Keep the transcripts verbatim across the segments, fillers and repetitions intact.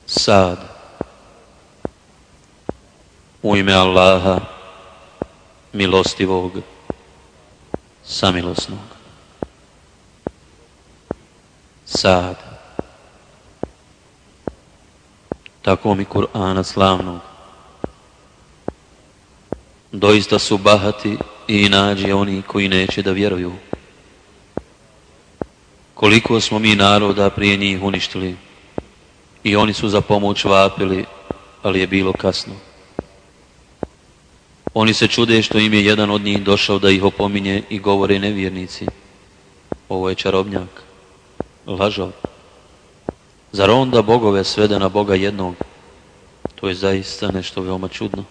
Sad. U ime Allaha, milostivog, samilosnog. Sad. Tako mi Kur'ana slavnog. Doista su bahati i inađi oni koji neće da vjeruju. Koliko smo mi naroda prije njih uništili i oni su za pomoć vapili, ali je bilo kasno. Oni se čude što im je jedan od njih došao da ih opominje i govore nevjernici. Ovo je čarobnjak, lažov. Zar onda bogove svede na Boga jednog? To je zaista nešto veoma čudno.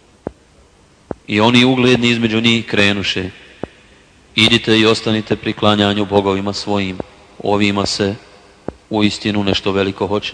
I oni ugledni između njih krenuše. Idite i ostanite pri klanjanju bogovima svojim. Ovima se u istinu nešto veliko hoće.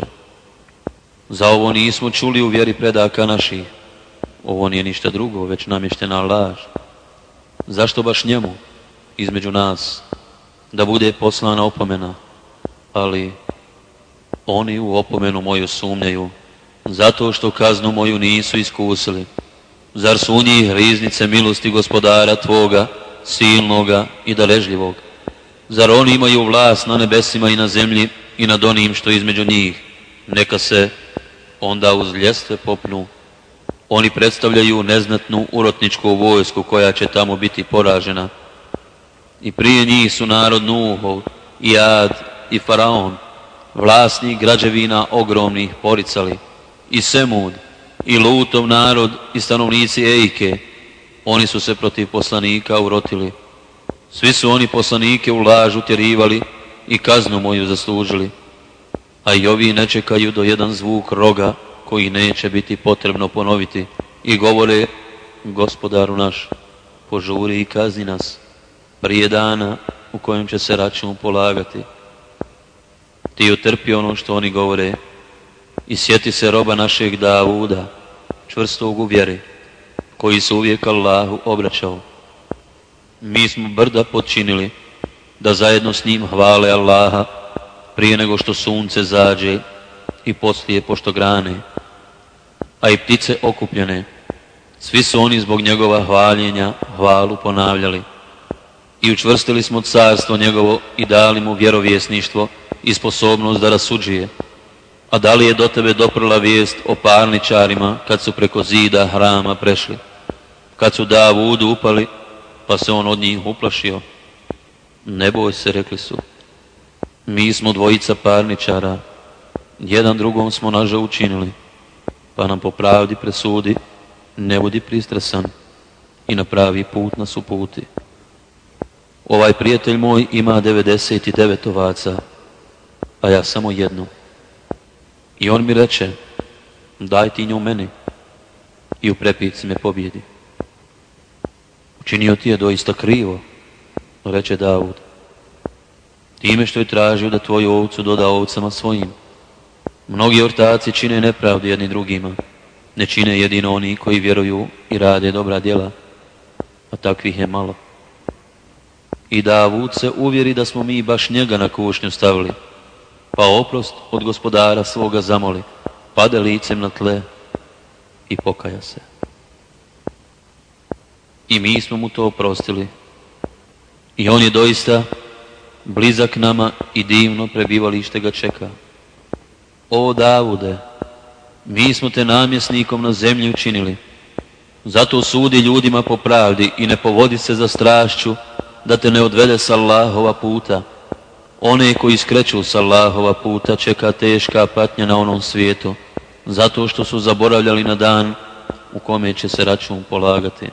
Za ovo nismo čuli u vjeri predaka naših. Ovo nije ništa drugo, već namještena laž. Zašto baš njemu, između nas, da bude poslana opomena? Ali oni u opomenu moju sumnjaju, zato što kaznu moju nisu iskusili. Zar su u njih riznice milosti gospodara tvoga, silnoga i darežljivog? Zar oni imaju vlast na nebesima i na zemlji i nad onim što između njih? Neka se onda uz ljestve popnu. Oni predstavljaju neznatnu urotničku vojsku koja će tamo biti poražena. I prije njih su narod Nuhov, i Ad, i Faraon, vlasnik građevina ogromnih poricali, i Semud, i Lutov narod, i stanovnici Ejke. Oni su se protiv poslanika urotili. Svi su oni poslanike u laž utjerivali i kaznu moju zaslužili. A i ovi ne čekaju do jedan zvuk roga koji neće biti potrebno ponoviti i govore: Gospodaru naš, požuri i kazni nas prije dana u kojem će se račun polagati. Ti utrpi ono što oni govore i sjeti se roba našeg Davuda, čvrstog u vjeri, koji se uvijek Allahu obraćao. Mi smo brda počinili da zajedno s njim hvale Allaha prije nego što sunce zađe i poslije pošto grane, a i ptice okupljene. Svi su oni zbog njegova hvaljenja hvalu ponavljali. I učvrstili smo carstvo njegovo i dali mu vjerovjesništvo i sposobnost da rasuđuje. A da li je do tebe doprla vijest o parničarima kad su preko zida hrama prešli? Kad su Davudu upali, pa se on od njih uplašio. Ne boj se, rekli su. Mi smo dvojica parničara, jedan drugom smo naža učinili, pa nam po pravdi presudi, ne budi pristresan i na pravi put nas uputi. Ovaj prijatelj moj ima devedeset devet ovaca, a ja samo jednu. I on mi reče: daj ti nju meni i u prepici me pobjedi. Učinio ti je doista krivo, reče Davud, time što je tražio da tvoju ovcu doda ovcama svojim. Mnogi ortaci čine nepravdu jedni drugima, ne čine jedino oni koji vjeruju i rade dobra djela, a takvih je malo. I Davud se uvjeri da smo mi baš njega na kušnju stavili, pa oprost od gospodara svoga zamoli, pade licem na tle i pokaja se. I mi smo mu to oprostili. I on je doista blizak nama i divno prebivalište ga čeka. O Davude, mi smo te namjesnikom na zemlji učinili. Zato sudi ljudima po pravdi i ne povodi se za strašću da te ne odvede s Allahova puta. One koji skreću s Allahova puta čeka teška patnja na onom svijetu, zato što su zaboravljali na dan u kome će se račun polagati.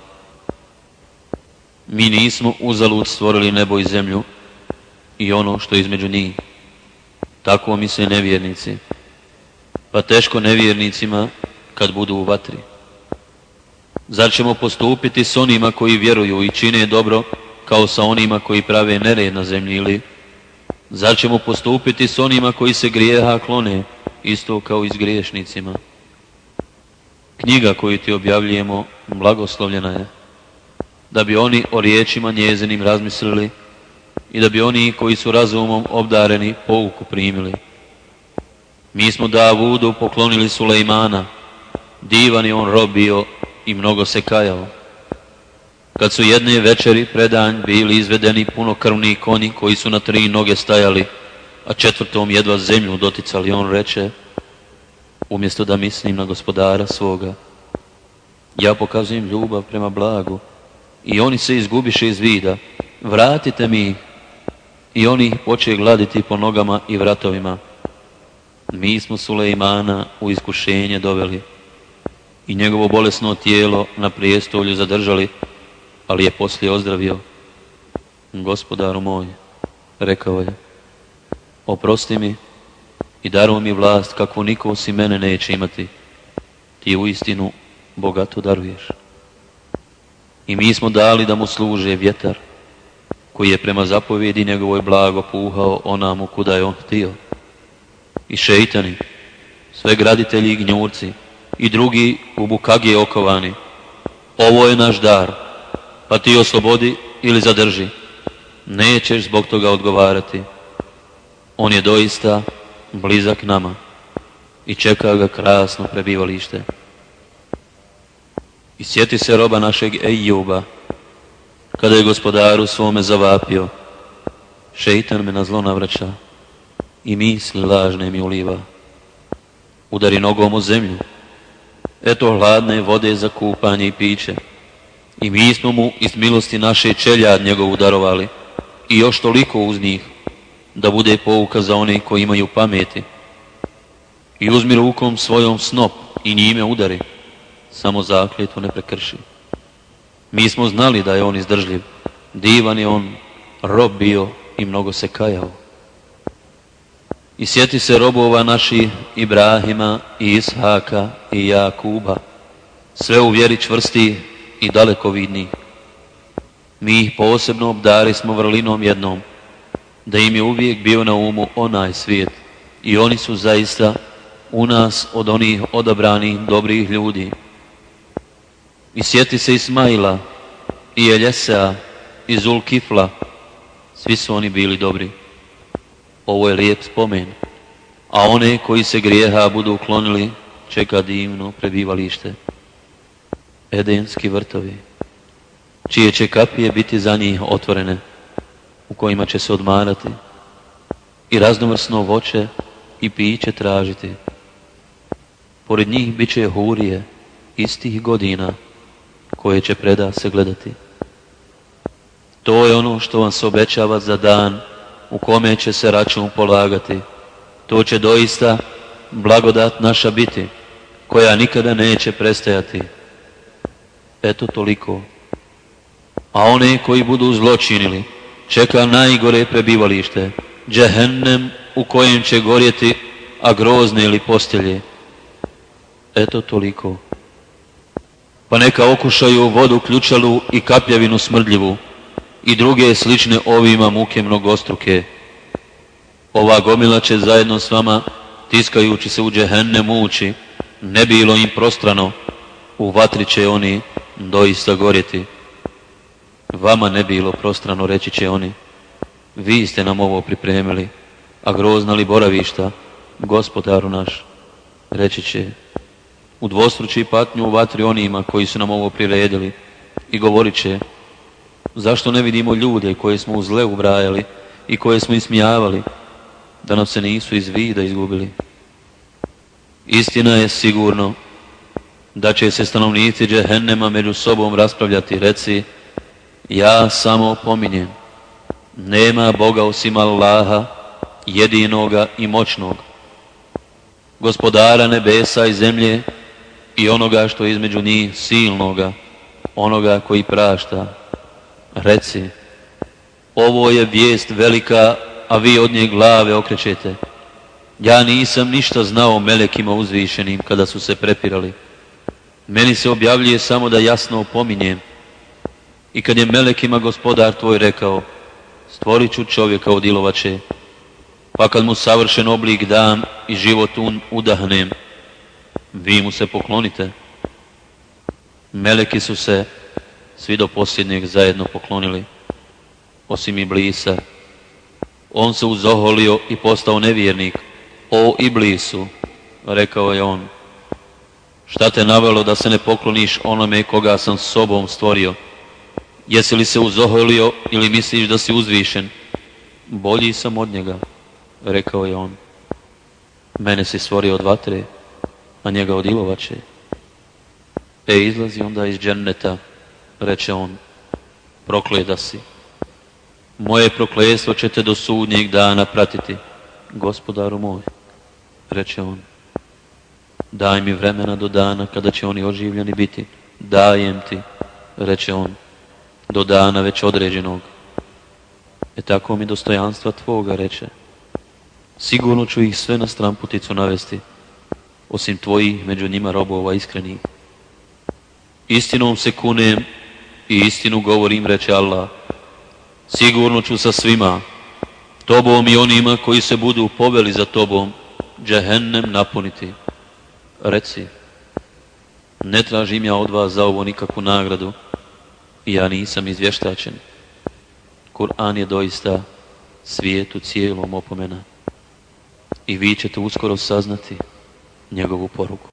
Mi nismo uzalud stvorili nebo i zemlju i ono što je između njih. Tako misle nevjernici, pa teško nevjernicima kad budu u vatri. Zar ćemo postupiti s onima koji vjeruju i čine dobro kao sa onima koji prave nered na zemlji, ili zar ćemo postupiti s onima koji se grijeha klone isto kao i s griješnicima? Knjiga koju ti objavljujemo blagoslovljena je, da bi oni o riječima njezinim razmislili i da bi oni koji su razumom obdareni pouku primili. Mi smo Davudu poklonili Sulejmana, divan je on rob bio i mnogo se kajao. Kad su jedne večeri predanj bili izvedeni punokrvni konji koji su na tri noge stajali, a četvrtom jedva zemlju doticali, on reče, umjesto da mislim na gospodara svoga, ja pokazujem ljubav prema blagu i oni se izgubiše iz vida, vratite mi ih. I oni ih poče gladiti po nogama i vratovima. Mi smo Sulejmana u iskušenje doveli i njegovo bolesno tijelo na prijestolju zadržali, ali je poslije ozdravio. Gospodaru moj, rekao je, oprosti mi i daruj mi vlast kakvu niko osim mene neće imati. Ti uistinu bogato daruješ. I mi smo dali da mu služe vjetar, koji je prema zapovjedi njegovoj blago puhao onamu kuda je on htio. I šeitani, sve graditelji i gnjurci, i drugi u bukage okovani. Ovo je naš dar, pa ti oslobodi ili zadrži. Nećeš zbog toga odgovarati. On je doista blizak nama i čeka ga krasno prebivalište. I sjeti se roba našeg Ejuba, kada je gospodaru svome zavapio, šeitan me na zlo navraća i misli lažne mi uliva. Udari nogom u zemlju, eto hladne vode za kupanje i piće. I mi smo mu iz milosti naše čeljad njegovu darovali i još toliko uz njih, da bude pouka za one koji imaju pameti. I uzmi rukom svojom snop i njime udari, samo zakljetvu ne prekrši. Mi smo znali da je on izdržljiv, divan je on, rob bio i mnogo se kajao. I sjeti se robova naših Ibrahima i Ishaka i Jakuba, sve u vjeri čvrsti i dalekovidni. Mi ih posebno obdari smo vrlinom jednom, da im je uvijek bio na umu onaj svijet i oni su zaista u nas od onih odabranih dobrih ljudi. I sjeti se Ismaila i Eljesea i Zulkifla, svi su oni bili dobri. Ovo je lijep spomen, a one koji se grijeha budu uklonili čeka divno prebivalište. Edenski vrtovi, čije će kapije biti za njih otvorene, u kojima će se odmarati i raznovrsno voće i piće tražiti. Pored njih bit će hurije istih godina koje će preda se gledati. To je ono što vam se obećava za dan u kome će se račun polagati. To će doista blagodat naša biti, koja nikada neće prestajati. Eto toliko. A one koji budu zločinili, čeka najgore prebivalište, džehennem u kojem će gorjeti, a grozne ili postelje. Eto toliko. Pa neka okušaju vodu ključalu i kapljavinu smrdljivu i druge slične ovima muke mnogostruke. Ova gomila će zajedno s vama, tiskajući se u džehennem muči, ne bilo im prostrano, u vatri će oni doista gorjeti. Vama ne bilo prostrano, reći će oni, vi ste nam ovo pripremili, a grozna li boravišta, gospodaru naš, reći će, udvostruči patnju u vatri onima koji su nam ovo priredili i govorit će, zašto ne vidimo ljude koje smo u zle ubrajali i koje smo ismijavali, da nam se nisu iz vida izgubili. Istina je sigurno da će se stanovnici džehennema među sobom raspravljati, reci, ja samo pominjem, nema Boga osim Allaha, jedinoga i moćnog, gospodara nebesa i zemlje i onoga što je između njih, silnoga, onoga koji prašta. Reci, ovo je vijest velika, a vi od nje glave okrećete. Ja nisam ništa znao o melekima uzvišenim kada su se prepirali. Meni se objavljuje samo da jasno opominjem. I kad je melekima gospodar tvoj rekao, stvorit ću čovjeka od ilovače, pa kad mu savršen oblik dam i život udahnem, vi mu se poklonite. Meleki su se svi do posljednjeg zajedno poklonili, osim Iblisa. On se uzoholio i postao nevjernik O Iblisu, rekao je on, šta te navelo da se ne pokloniš onome koga sam s sobom stvorio? Jesi li se uzoholio ili misliš da si uzvišen? Bolji sam od njega, rekao je on. Mene si stvorio od vatre, a njega od ilovače. E, izlazi onda iz dženneta, reče on, prokleta si. Moje prokletstvo će te do sudnjeg dana pratiti. Gospodaru moj, reče on, daj mi vremena do dana kada će oni oživljeni biti. Dajem ti, reče on, do dana već određenog. E tako mi dostojanstva tvoga, reče. Sigurno ću ih sve na stramputicu navesti, osim tvojih među njima robova iskrenih. Istinom se kunem i istinu govorim, reče Allah. Sigurno ću sa svima, tobom i onima koji se budu poveli za tobom, džehennem napuniti. Reci, ne tražim ja od vas za ovo nikakvu nagradu i ja nisam izvještačen. Kur'an je doista svijetu cijelom opomena i vi ćete uskoro saznati njegovu poruku.